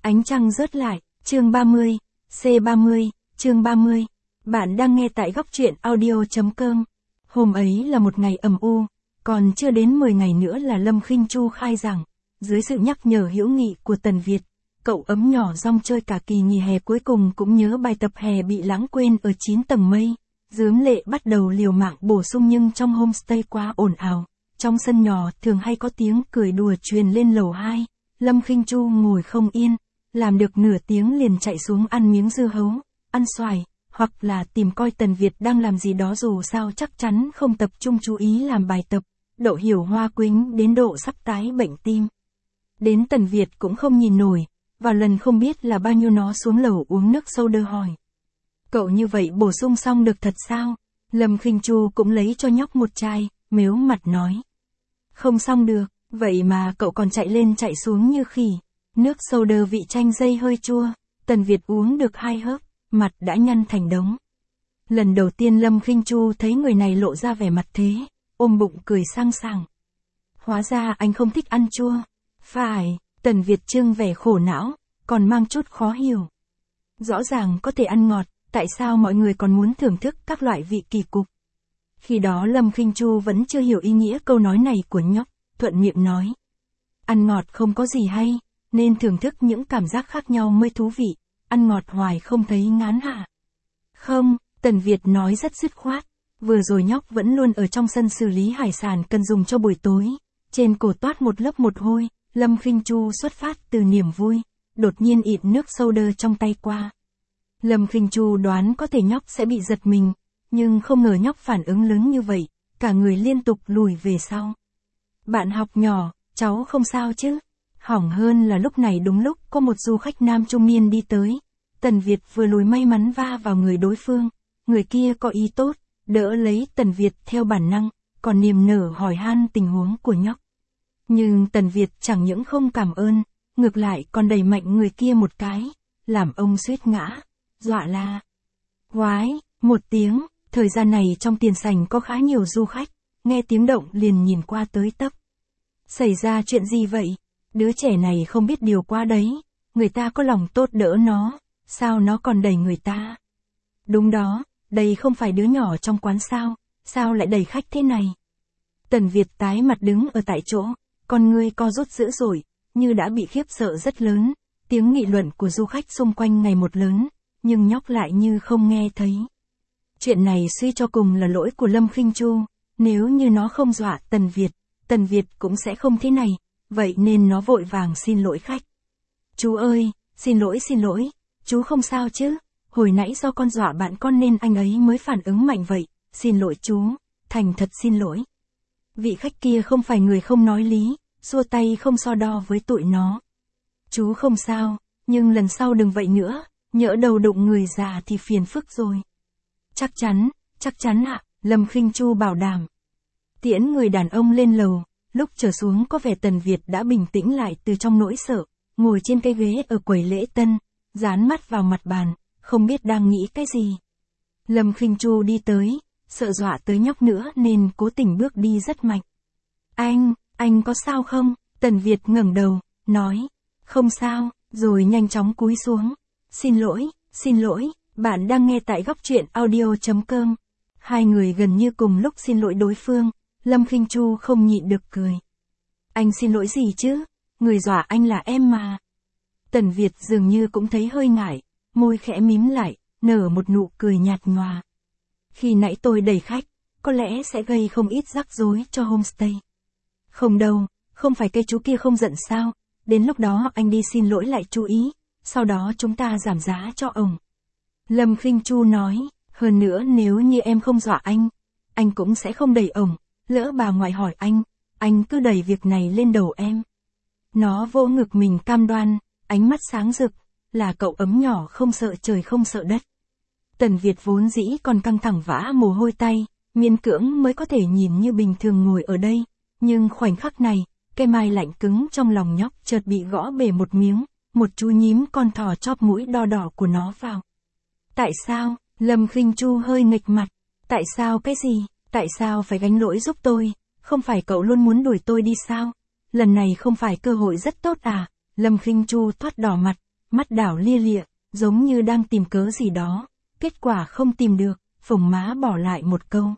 Ánh trăng rớt lại, chương 30, C30, chương 30. Bạn đang nghe tại góc truyện audio.com. Hôm ấy là một ngày âm u, còn chưa đến 10 ngày nữa là Lâm Khinh Chu khai giảng. Dưới sự nhắc nhở hữu nghị của Tần Việt, cậu ấm nhỏ rong chơi cả kỳ nghỉ hè cuối cùng cũng nhớ bài tập hè bị lãng quên ở 9 tầng mây. Dướm Lệ bắt đầu liều mạng bổ sung nhưng trong homestay quá ồn ào. Trong sân nhỏ thường hay có tiếng cười đùa truyền lên lầu 2. Lâm Khinh Chu ngồi không yên, làm được nửa tiếng liền chạy xuống ăn miếng dưa hấu, ăn xoài, hoặc là tìm coi Tần Việt đang làm gì đó, dù sao chắc chắn không tập trung chú ý làm bài tập. Đậu Hiểu Hoa quĩnh đến độ sắp tái bệnh tim. Đến Tần Việt cũng không nhìn nổi, và lần không biết là bao nhiêu nó xuống lầu uống nước soda hỏi. Cậu như vậy bổ sung xong được thật sao? Lâm Khinh Chu cũng lấy cho nhóc một chai, mếu mặt nói. Không xong được, vậy mà cậu còn chạy lên chạy xuống như khỉ. Nước soda vị chanh dây hơi chua, Tần Việt uống được 2 hớp, mặt đã nhăn thành đống. Lần đầu tiên Lâm Khinh Chu thấy người này lộ ra vẻ mặt thế, ôm bụng cười sang sảng. Hóa ra anh không thích ăn chua. Phải, Tần Việt trưng vẻ khổ não, còn mang chút khó hiểu. Rõ ràng có thể ăn ngọt, tại sao mọi người còn muốn thưởng thức các loại vị kỳ cục? Khi đó Lâm Khinh Chu vẫn chưa hiểu ý nghĩa câu nói này của nhóc, thuận miệng nói. Ăn ngọt không có gì hay, nên thưởng thức những cảm giác khác nhau mới thú vị, ăn ngọt hoài không thấy ngán hả? Không, Tần Việt nói rất dứt khoát, vừa rồi nhóc vẫn luôn ở trong sân xử lý hải sản cần dùng cho buổi tối, trên cổ toát một lớp mồ hôi. Lâm Khinh Chu xuất phát từ niềm vui, đột nhiên ịt nước soda trong tay qua. Lâm Khinh Chu đoán có thể nhóc sẽ bị giật mình, nhưng không ngờ nhóc phản ứng lớn như vậy, cả người liên tục lùi về sau. Bạn học nhỏ, cháu không sao chứ? Hỏng hơn là lúc này đúng lúc có một du khách nam trung niên đi tới. Tần Việt vừa lùi may mắn va vào người đối phương, người kia có ý tốt, đỡ lấy Tần Việt theo bản năng, còn niềm nở hỏi han tình huống của nhóc. Nhưng Tần Việt chẳng những không cảm ơn, ngược lại còn đẩy mạnh người kia một cái, làm ông suýt ngã, dọa la. Quái, một tiếng, thời gian này trong tiền sảnh có khá nhiều du khách, nghe tiếng động liền nhìn qua tới tấp. Xảy ra chuyện gì vậy? Đứa trẻ này không biết điều qua đấy, người ta có lòng tốt đỡ nó, sao nó còn đẩy người ta? Đúng đó, đây không phải đứa nhỏ trong quán sao lại đẩy khách thế này? Tần Việt tái mặt đứng ở tại chỗ. Con ngươi co rút dữ dội, như đã bị khiếp sợ rất lớn, tiếng nghị luận của du khách xung quanh ngày một lớn, nhưng nhóc lại như không nghe thấy. Chuyện này suy cho cùng là lỗi của Lâm Khinh Chu, nếu như nó không dọa Tần Việt cũng sẽ không thế này, vậy nên nó vội vàng xin lỗi khách. Chú ơi, xin lỗi, chú không sao chứ, hồi nãy do con dọa bạn con nên anh ấy mới phản ứng mạnh vậy, xin lỗi chú, thành thật xin lỗi. Vị khách kia không phải người không nói lý, xua tay không so đo với tụi nó. Chú không sao, nhưng lần sau đừng vậy nữa, nhỡ đầu đụng người già thì phiền phức rồi. Chắc chắn ạ, Lâm Khinh Chu bảo đảm. Tiễn người đàn ông lên lầu, lúc trở xuống có vẻ Tần Việt đã bình tĩnh lại từ trong nỗi sợ, ngồi trên cái ghế ở quầy lễ tân, dán mắt vào mặt bàn, không biết đang nghĩ cái gì. Lâm Khinh Chu đi tới, sợ dọa tới nhóc nữa nên cố tình bước đi rất mạnh. Anh có sao không? Tần Việt ngẩng đầu, nói, không sao, rồi nhanh chóng cúi xuống. Xin lỗi, bạn đang nghe tại góc truyện audio.com. Hai người gần như cùng lúc xin lỗi đối phương, Lâm Khinh Chu không nhịn được cười. Anh xin lỗi gì chứ? Người dọa anh là em mà. Tần Việt dường như cũng thấy hơi ngại, môi khẽ mím lại, nở một nụ cười nhạt nhòa. Khi nãy tôi đẩy khách, có lẽ sẽ gây không ít rắc rối cho homestay. Không đâu, không phải cái chú kia không giận sao, đến lúc đó anh đi xin lỗi lại chú ý, sau đó chúng ta giảm giá cho ổng. Lâm Khinh Chu nói, hơn nữa nếu như em không dọa anh cũng sẽ không đẩy ổng, lỡ bà ngoại hỏi anh cứ đẩy việc này lên đầu em. Nó vỗ ngực mình cam đoan, ánh mắt sáng rực, là cậu ấm nhỏ không sợ trời không sợ đất. Tần Việt vốn dĩ còn căng thẳng vã mồ hôi tay, miễn cưỡng mới có thể nhìn như bình thường ngồi ở đây, nhưng khoảnh khắc này, cái mai lạnh cứng trong lòng nhóc chợt bị gõ bể một miếng, một chú nhím con thỏ chóp mũi đo đỏ của nó vào. Tại sao? Lâm Khinh Chu hơi nghịch mặt. Tại sao cái gì? Tại sao phải gánh lỗi giúp tôi? Không phải cậu luôn muốn đuổi tôi đi sao? Lần này không phải cơ hội rất tốt à? Lâm Khinh Chu thoát đỏ mặt, mắt đảo lia lịa, giống như đang tìm cớ gì đó, kết quả không tìm được, phồng má bỏ lại một câu.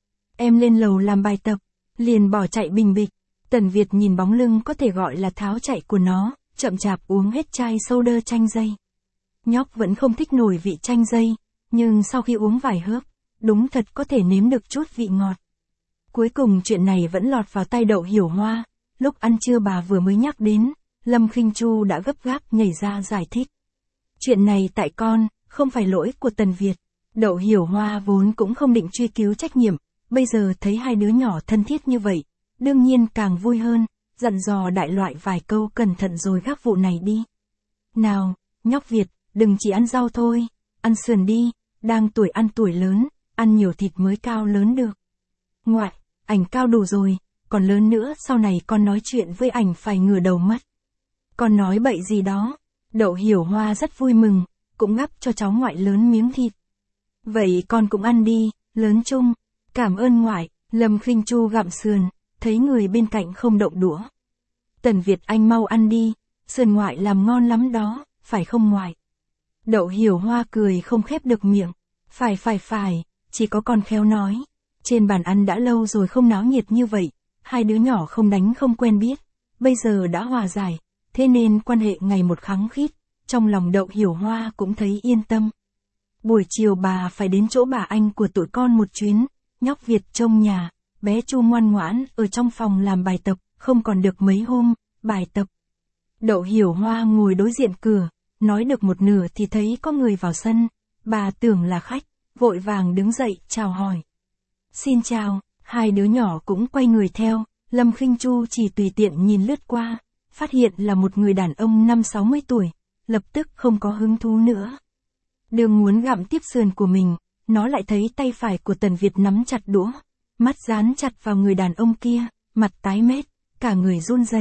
Em lên lầu làm bài tập, liền bỏ chạy bình bịch. Tần Việt nhìn bóng lưng có thể gọi là tháo chạy của nó, chậm chạp uống hết chai soda chanh dây. Nhóc vẫn không thích nổi vị chanh dây, nhưng sau khi uống vài hớp, đúng thật có thể nếm được chút vị ngọt. Cuối cùng chuyện này vẫn lọt vào tay Đậu Hiểu Hoa, lúc ăn trưa bà vừa mới nhắc đến, Lâm Khinh Chu đã gấp gáp nhảy ra giải thích. Chuyện này tại con, không phải lỗi của Tần Việt. Đậu Hiểu Hoa vốn cũng không định truy cứu trách nhiệm, bây giờ thấy hai đứa nhỏ thân thiết như vậy, đương nhiên càng vui hơn, dặn dò đại loại vài câu cẩn thận rồi gác vụ này đi. Nào, nhóc Việt, đừng chỉ ăn rau thôi, ăn sườn đi, đang tuổi ăn tuổi lớn, ăn nhiều thịt mới cao lớn được. Ngoại, ảnh cao đủ rồi, còn lớn nữa sau này con nói chuyện với ảnh phải ngửa đầu mất. Con nói bậy gì đó. Đậu Hiểu Hoa rất vui mừng, cũng gắp cho cháu ngoại lớn miếng thịt. Vậy con cũng ăn đi, lớn chung. Cảm ơn ngoại. Lâm Khinh Chu gặm sườn, thấy người bên cạnh không động đũa. Tần Việt anh mau ăn đi, sườn ngoại làm ngon lắm đó, phải không ngoại? Đậu Hiểu Hoa cười không khép được miệng. Phải, chỉ có con khéo nói. Trên bàn ăn đã lâu rồi không náo nhiệt như vậy, hai đứa nhỏ không đánh không quen biết, bây giờ đã hòa giải, thế nên quan hệ ngày một khăng khít, trong lòng Đậu Hiểu Hoa cũng thấy yên tâm. Buổi chiều bà phải đến chỗ bà anh của tụi con một chuyến, nhóc Việt trông nhà, bé Chu ngoan ngoãn ở trong phòng làm bài tập, không còn được mấy hôm, bài tập. Đậu Hiểu Hoa ngồi đối diện cửa, nói được một nửa thì thấy có người vào sân, bà tưởng là khách, vội vàng đứng dậy chào hỏi. Xin chào, hai đứa nhỏ cũng quay người theo, Lâm Khinh Chu chỉ tùy tiện nhìn lướt qua, phát hiện là một người đàn ông 50-60 tuổi, lập tức không có hứng thú nữa. Đường muốn gặm tiếp sườn của mình, nó lại thấy tay phải của Tần Việt nắm chặt đũa, mắt dán chặt vào người đàn ông kia, mặt tái mét, cả người run rẩy.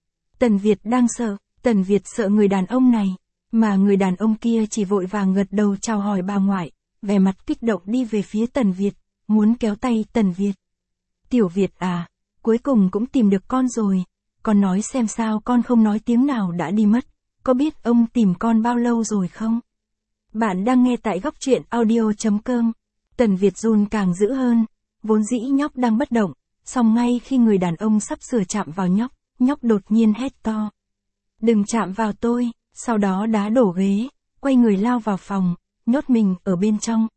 Tần Việt đang sợ, Tần Việt sợ người đàn ông này, mà người đàn ông kia chỉ vội vàng gật đầu chào hỏi bà ngoại, vẻ mặt kích động đi về phía Tần Việt, muốn kéo tay Tần Việt. Tiểu Việt à, cuối cùng cũng tìm được con rồi, con nói xem sao con không nói tiếng nào đã đi mất, có biết ông tìm con bao lâu rồi không? Bạn đang nghe tại góc truyện audio.com. Tần Việt run càng dữ hơn, vốn dĩ nhóc đang bất động, song ngay khi người đàn ông sắp sửa chạm vào nhóc, nhóc đột nhiên hét to. Đừng chạm vào tôi, sau đó đá đổ ghế, quay người lao vào phòng, nhốt mình ở bên trong.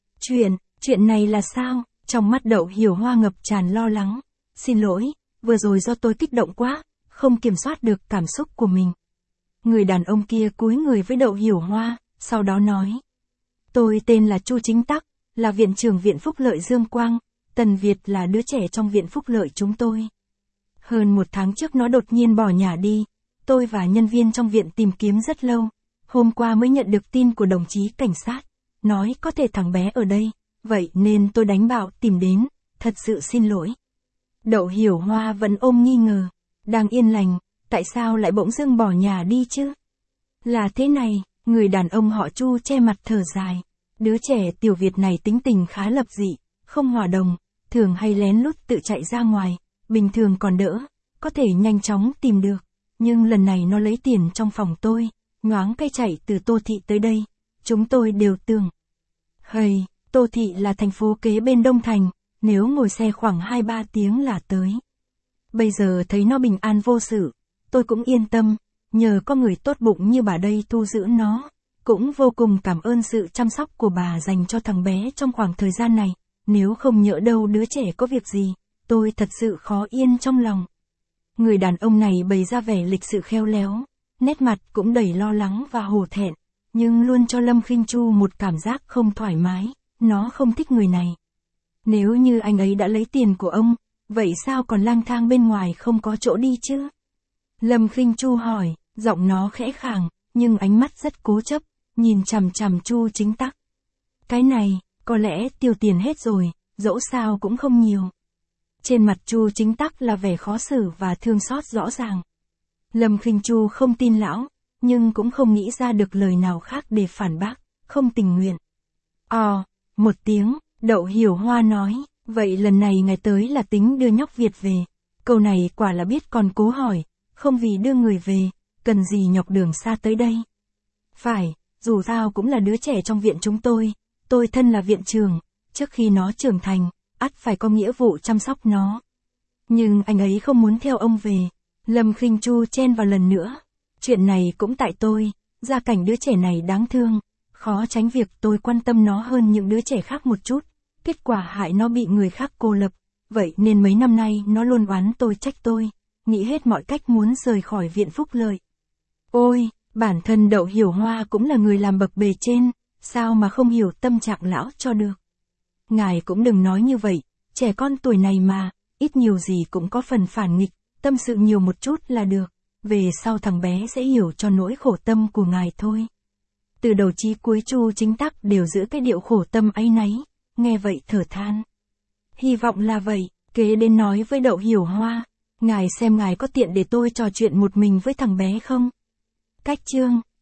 Chuyện này là sao? Trong mắt Đậu Hiểu Hoa ngập tràn lo lắng. Xin lỗi, vừa rồi do tôi kích động quá, không kiểm soát được cảm xúc của mình. Người đàn ông kia cúi người với Đậu Hiểu Hoa, sau đó nói. Tôi tên là Chu Chính Tắc, là viện trưởng viện Phúc Lợi Dương Quang, Tần Việt là đứa trẻ trong viện Phúc Lợi chúng tôi. Hơn một tháng trước nó đột nhiên bỏ nhà đi, tôi và nhân viên trong viện tìm kiếm rất lâu, hôm qua mới nhận được tin của đồng chí cảnh sát, nói có thể thằng bé ở đây, vậy nên tôi đánh bạo tìm đến, thật sự xin lỗi. Đậu Hiểu Hoa vẫn ôm nghi ngờ, đang yên lành, tại sao lại bỗng dưng bỏ nhà đi chứ? Là thế này, người đàn ông họ Chu che mặt thở dài, đứa trẻ Tiểu Việt này tính tình khá lập dị, không hòa đồng, thường hay lén lút tự chạy ra ngoài, bình thường còn đỡ, có thể nhanh chóng tìm được, nhưng lần này nó lấy tiền trong phòng tôi, nhoáng cái chạy từ Tô Thị tới đây, chúng tôi đều tưởng. Hây, Tô Thị là thành phố kế bên Đông Thành, nếu ngồi xe khoảng 2-3 tiếng là tới. Bây giờ thấy nó bình an vô sự, tôi cũng yên tâm, nhờ có người tốt bụng như bà đây thu giữ nó, cũng vô cùng cảm ơn sự chăm sóc của bà dành cho thằng bé trong khoảng thời gian này, nếu không nhỡ đâu đứa trẻ có việc gì, tôi thật sự khó yên trong lòng. Người đàn ông này bày ra vẻ lịch sự khéo léo, nét mặt cũng đầy lo lắng và hổ thẹn, nhưng luôn cho Lâm Khinh Chu một cảm giác không thoải mái, nó không thích người này. Nếu như anh ấy đã lấy tiền của ông, vậy sao còn lang thang bên ngoài không có chỗ đi chứ? Lâm Khinh Chu hỏi, giọng nó khẽ khàng, nhưng ánh mắt rất cố chấp, nhìn chằm chằm Chu Chính Tắc. Cái này, có lẽ tiêu tiền hết rồi, dẫu sao cũng không nhiều. Trên mặt Chu Chính Tắc là vẻ khó xử và thương xót rõ ràng. Lâm Khinh Chu không tin lão, nhưng cũng không nghĩ ra được lời nào khác để phản bác, không tình nguyện. Một tiếng, Đậu Hiểu Hoa nói, vậy lần này ngài tới là tính đưa nhóc Việt về. Câu này quả là biết còn cố hỏi, không vì đưa người về, cần gì nhọc đường xa tới đây. Phải, dù sao cũng là đứa trẻ trong viện chúng tôi thân là viện trưởng, trước khi nó trưởng thành, ắt phải có nghĩa vụ chăm sóc nó. Nhưng anh ấy không muốn theo ông về. Lâm Khinh Chu chen vào lần nữa. Chuyện này cũng tại tôi, gia cảnh đứa trẻ này đáng thương, khó tránh việc tôi quan tâm nó hơn những đứa trẻ khác một chút, kết quả hại nó bị người khác cô lập, vậy nên mấy năm nay nó luôn oán tôi trách tôi, nghĩ hết mọi cách muốn rời khỏi viện phúc lợi. Ôi, bản thân Đậu Hiểu Hoa cũng là người làm bậc bề trên, sao mà không hiểu tâm trạng lão cho được. Ngài cũng đừng nói như vậy, trẻ con tuổi này mà, ít nhiều gì cũng có phần phản nghịch, tâm sự nhiều một chút là được, về sau thằng bé sẽ hiểu cho nỗi khổ tâm của ngài thôi. Từ đầu chí cuối Chu Chính Tắc đều giữ cái điệu khổ tâm áy náy, nghe vậy thở than. Hy vọng là vậy, kế đến nói với Đậu Hiểu Hoa, ngài xem ngài có tiện để tôi trò chuyện một mình với thằng bé không? Cách chương